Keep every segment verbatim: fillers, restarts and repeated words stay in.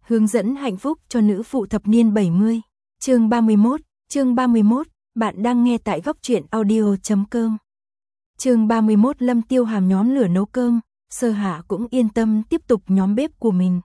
Hướng dẫn hạnh phúc cho nữ phụ thập niên bảy mươi. Chương ba mươi mốt, chương ba mươi mốt, bạn đang nghe tại góc truyện audio chấm com. Chương ba mươi mốt, Lâm Tiêu Hàm nhóm lửa nấu cơm, Sơ Hạ cũng yên tâm tiếp tục nhóm bếp của mình.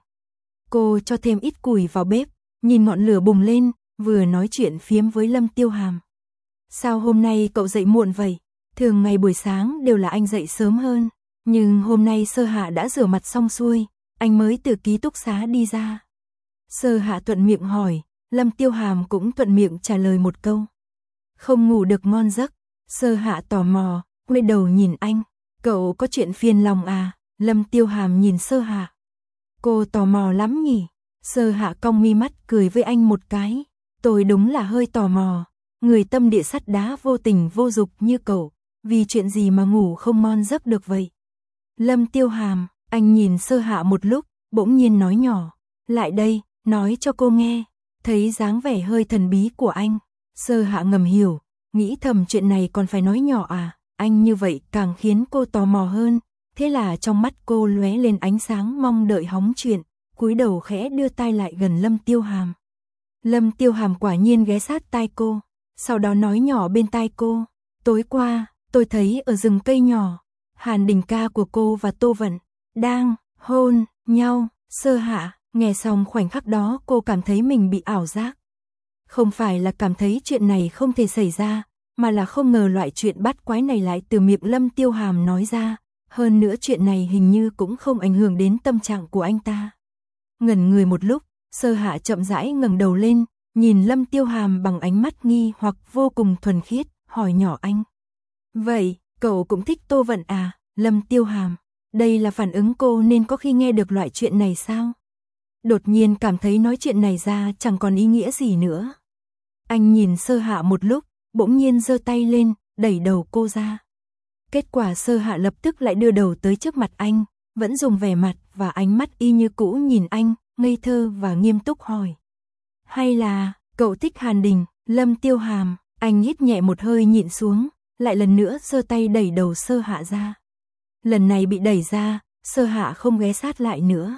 Cô cho thêm ít củi vào bếp, nhìn ngọn lửa bùng lên, vừa nói chuyện phiếm với Lâm Tiêu Hàm. Sao hôm nay cậu dậy muộn vậy? Thường ngày buổi sáng đều là anh dậy sớm hơn, nhưng hôm nay Sơ Hạ đã rửa mặt xong xuôi, anh mới từ ký túc xá đi ra. Sơ Hạ thuận miệng hỏi, Lâm Tiêu Hàm cũng thuận miệng trả lời một câu. Không ngủ được ngon giấc. Sơ Hạ tò mò, quay đầu nhìn anh, cậu có chuyện phiền lòng à? Lâm Tiêu Hàm nhìn Sơ Hạ. Cô tò mò lắm nhỉ? Sơ Hạ cong mi mắt cười với anh một cái. Tôi đúng là hơi tò mò, người tâm địa sắt đá vô tình vô dục như cậu, vì chuyện gì mà ngủ không ngon giấc được vậy? Lâm Tiêu Hàm, anh nhìn Sơ Hạ một lúc, bỗng nhiên nói nhỏ, lại đây, nói cho cô nghe. Thấy dáng vẻ hơi thần bí của anh, Sơ Hạ ngầm hiểu, nghĩ thầm chuyện này còn phải nói nhỏ à? Anh như vậy càng khiến cô tò mò hơn, thế là trong mắt cô lóe lên ánh sáng mong đợi hóng chuyện, cúi đầu khẽ đưa tai lại gần Lâm Tiêu Hàm. Lâm Tiêu Hàm quả nhiên ghé sát tai cô, sau đó nói nhỏ bên tai cô, tối qua, tôi thấy ở rừng cây nhỏ, Hàn Đình ca của cô và Tô Vận đang hôn nhau. Sơ Hạ nghe xong khoảnh khắc đó cô cảm thấy mình bị ảo giác. Không phải là cảm thấy chuyện này không thể xảy ra, mà là không ngờ loại chuyện bắt quái này lại từ miệng Lâm Tiêu Hàm nói ra, hơn nữa chuyện này hình như cũng không ảnh hưởng đến tâm trạng của anh ta. Ngẩn người một lúc, Sơ Hạ chậm rãi ngẩng đầu lên, nhìn Lâm Tiêu Hàm bằng ánh mắt nghi hoặc vô cùng thuần khiết, hỏi nhỏ anh. Vậy, cậu cũng thích Tô Vận à? Lâm Tiêu Hàm, đây là phản ứng cô nên có khi nghe được loại chuyện này sao? Đột nhiên cảm thấy nói chuyện này ra chẳng còn ý nghĩa gì nữa. Anh nhìn Sơ Hạ một lúc, bỗng nhiên giơ tay lên, đẩy đầu cô ra. Kết quả Sơ Hạ lập tức lại đưa đầu tới trước mặt anh, vẫn dùng vẻ mặt và ánh mắt y như cũ nhìn anh, ngây thơ và nghiêm túc hỏi. Hay là, cậu thích Hàn Đình? Lâm Tiêu Hàm, anh hít nhẹ một hơi nhịn xuống, lại lần nữa giơ tay đẩy đầu Sơ Hạ ra. Lần này bị đẩy ra, Sơ Hạ không ghé sát lại nữa.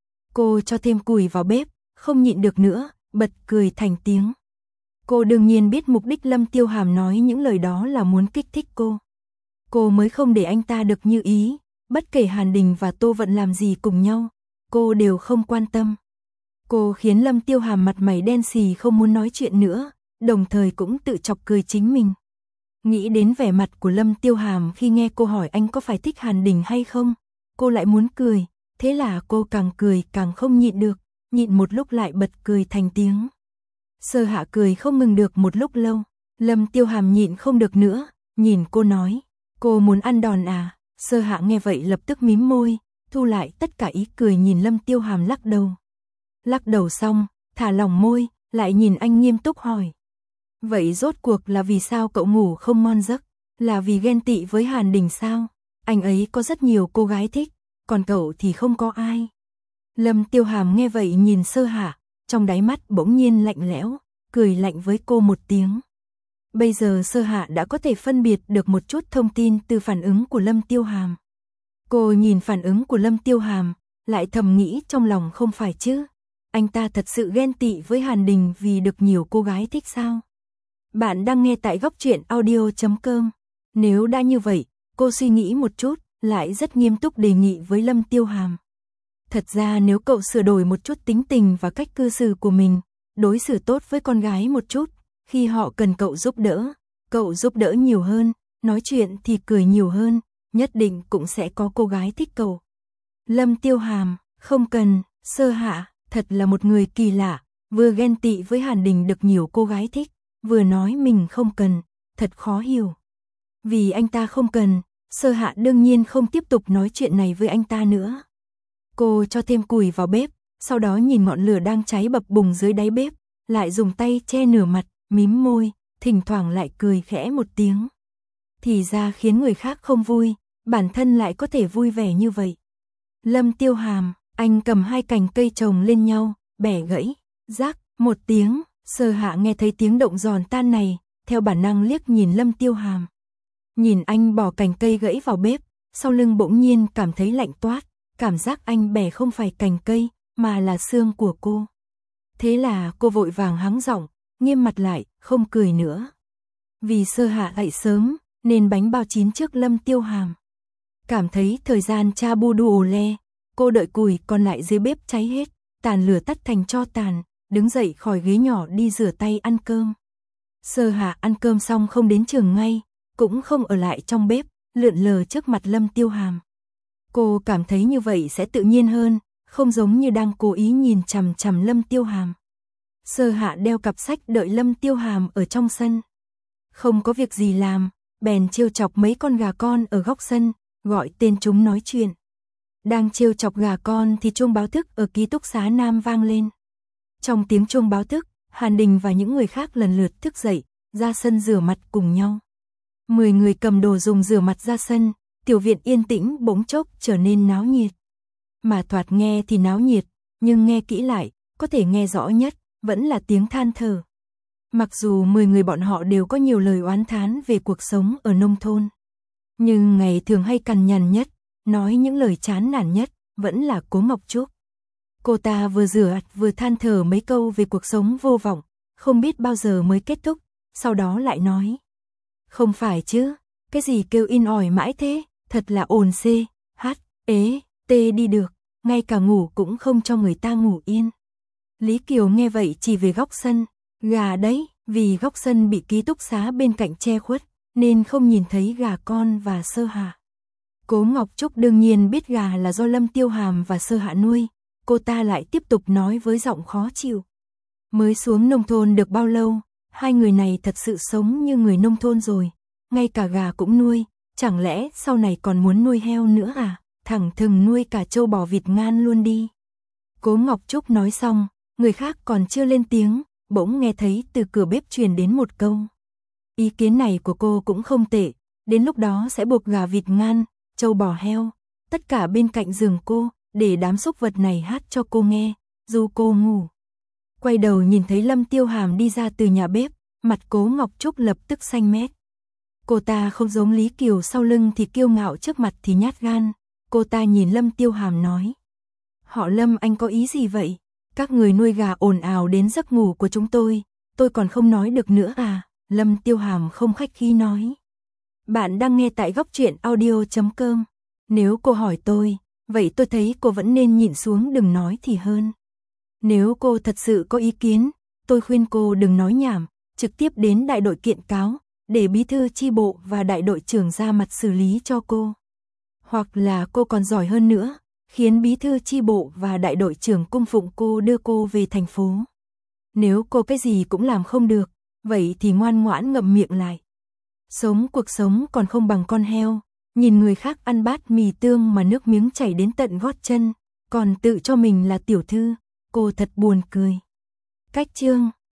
Cô cho thêm củi vào bếp, không nhịn được nữa, bật cười thành tiếng. Cô đương nhiên biết mục đích Lâm Tiêu Hàm nói những lời đó là muốn kích thích cô. Cô mới không để anh ta được như ý, bất kể Hàn Đình và Tô Vận làm gì cùng nhau, cô đều không quan tâm. Cô khiến Lâm Tiêu Hàm mặt mày đen xì không muốn nói chuyện nữa, đồng thời cũng tự chọc cười chính mình. Nghĩ đến vẻ mặt của Lâm Tiêu Hàm khi nghe cô hỏi anh có phải thích Hàn Đình hay không, cô lại muốn cười, thế là cô càng cười càng không nhịn được, nhịn một lúc lại bật cười thành tiếng. Sơ Hạ cười không ngừng được một lúc lâu, Lâm Tiêu Hàm nhịn không được nữa, nhìn cô nói, cô muốn ăn đòn à? Sơ Hạ nghe vậy lập tức mím môi, thu lại tất cả ý cười nhìn Lâm Tiêu Hàm lắc đầu. Lắc đầu xong, thả lỏng môi, lại nhìn anh nghiêm túc hỏi. Vậy rốt cuộc là vì sao cậu ngủ không ngon giấc? Là vì ghen tị với Hàn Đình sao? Anh ấy có rất nhiều cô gái thích, còn cậu thì không có ai. Lâm Tiêu Hàm nghe vậy nhìn Sơ Hạ, trong đáy mắt bỗng nhiên lạnh lẽo, cười lạnh với cô một tiếng. Bây giờ Sơ Hạ đã có thể phân biệt được một chút thông tin từ phản ứng của Lâm Tiêu Hàm. Cô nhìn phản ứng của Lâm Tiêu Hàm, lại thầm nghĩ trong lòng không phải chứ. Anh ta thật sự ghen tị với Hàn Đình vì được nhiều cô gái thích sao? Bạn đang nghe tại góc truyện audio chấm com. Nếu đã như vậy, cô suy nghĩ một chút, lại rất nghiêm túc đề nghị với Lâm Tiêu Hàm. Thật ra nếu cậu sửa đổi một chút tính tình và cách cư xử của mình, đối xử tốt với con gái một chút, khi họ cần cậu giúp đỡ, cậu giúp đỡ nhiều hơn, nói chuyện thì cười nhiều hơn, nhất định cũng sẽ có cô gái thích cậu. Lâm Tiêu Hàm, không cần. Sơ Hạ, thật là một người kỳ lạ, vừa ghen tị với Hàn Đình được nhiều cô gái thích, vừa nói mình không cần, thật khó hiểu. Vì anh ta không cần, Sơ Hạ đương nhiên không tiếp tục nói chuyện này với anh ta nữa. Cô cho thêm củi vào bếp, sau đó nhìn ngọn lửa đang cháy bập bùng dưới đáy bếp, lại dùng tay che nửa mặt, mím môi, thỉnh thoảng lại cười khẽ một tiếng. Thì ra khiến người khác không vui, bản thân lại có thể vui vẻ như vậy. Lâm Tiêu Hàm, anh cầm hai cành cây chồng lên nhau, bẻ gãy, rắc, một tiếng. Sơ Hạ nghe thấy tiếng động giòn tan này, theo bản năng liếc nhìn Lâm Tiêu Hàm. Nhìn anh bỏ cành cây gãy vào bếp, sau lưng bỗng nhiên cảm thấy lạnh toát, cảm giác anh bẻ không phải cành cây, mà là xương của cô. Thế là cô vội vàng hắng giọng, nghiêm mặt lại, không cười nữa. Vì Sơ Hạ dậy sớm, nên bánh bao chín trước Lâm Tiêu Hàm. Cảm thấy thời gian cha bu đu ồ le, cô đợi củi còn lại dưới bếp cháy hết, tàn lửa tắt thành tro tàn, đứng dậy khỏi ghế nhỏ đi rửa tay ăn cơm. Sơ Hạ ăn cơm xong không đến trường ngay, cũng không ở lại trong bếp, lượn lờ trước mặt Lâm Tiêu Hàm. Cô cảm thấy như vậy sẽ tự nhiên hơn, không giống như đang cố ý nhìn chằm chằm Lâm Tiêu Hàm. Sơ Hạ đeo cặp sách đợi Lâm Tiêu Hàm ở trong sân. Không có việc gì làm, bèn trêu chọc mấy con gà con ở góc sân, gọi tên chúng nói chuyện. Đang trêu chọc gà con thì chuông báo thức ở ký túc xá Nam vang lên. Trong tiếng chuông báo thức, Hàn Đình và những người khác lần lượt thức dậy, ra sân rửa mặt cùng nhau. Mười người cầm đồ dùng rửa mặt ra sân, tiểu viện yên tĩnh bỗng chốc trở nên náo nhiệt. Mà thoạt nghe thì náo nhiệt, nhưng nghe kỹ lại, có thể nghe rõ nhất, vẫn là tiếng than thở. Mặc dù mười người bọn họ đều có nhiều lời oán thán về cuộc sống ở nông thôn, nhưng ngày thường hay cằn nhằn nhất, nói những lời chán nản nhất, vẫn là Cố Ngọc Trúc. Cô ta vừa rửa mặt vừa than thở mấy câu về cuộc sống vô vọng, không biết bao giờ mới kết thúc, sau đó lại nói. Không phải chứ, cái gì kêu in ỏi mãi thế, thật là ồn xê, hát, ế, tê đi được, ngay cả ngủ cũng không cho người ta ngủ yên. Lý Kiều nghe vậy chỉ về góc sân, gà đấy, vì góc sân bị ký túc xá bên cạnh che khuất, nên không nhìn thấy gà con và Sơ Hạ. Cố Ngọc Trúc đương nhiên biết gà là do Lâm Tiêu Hàm và Sơ Hạ nuôi, cô ta lại tiếp tục nói với giọng khó chịu. Mới xuống nông thôn được bao lâu, hai người này thật sự sống như người nông thôn rồi, ngay cả gà cũng nuôi, chẳng lẽ sau này còn muốn nuôi heo nữa à, thẳng thừng nuôi cả trâu bò vịt ngan luôn đi. Cố Ngọc Trúc nói xong, người khác còn chưa lên tiếng, bỗng nghe thấy từ cửa bếp truyền đến một câu. Ý kiến này của cô cũng không tệ, đến lúc đó sẽ buộc gà vịt ngan, trâu bò heo, tất cả bên cạnh giường cô, để đám súc vật này hát cho cô nghe, dù cô ngủ. Quay đầu nhìn thấy Lâm Tiêu Hàm đi ra từ nhà bếp, mặt Cố Ngọc Trúc lập tức xanh mét. Cô ta không giống Lý Kiều sau lưng thì kiêu ngạo trước mặt thì nhát gan, cô ta nhìn Lâm Tiêu Hàm nói. Họ Lâm anh có ý gì vậy? Các người nuôi gà ồn ào đến giấc ngủ của chúng tôi, tôi còn không nói được nữa à? Lâm Tiêu Hàm không khách khí nói. Bạn đang nghe tại góc truyện audio chấm com. Nếu cô hỏi tôi, vậy tôi thấy cô vẫn nên nhịn xuống đừng nói thì hơn. Nếu cô thật sự có ý kiến, tôi khuyên cô đừng nói nhảm, trực tiếp đến đại đội kiện cáo, để bí thư chi bộ và đại đội trưởng ra mặt xử lý cho cô. Hoặc là cô còn giỏi hơn nữa, khiến bí thư chi bộ và đại đội trưởng cung phụng cô đưa cô về thành phố. Nếu cô cái gì cũng làm không được, vậy thì ngoan ngoãn ngậm miệng lại. Sống cuộc sống còn không bằng con heo, nhìn người khác ăn bát mì tương mà nước miếng chảy đến tận gót chân, còn tự cho mình là tiểu thư, cô thật buồn cười. Cách chương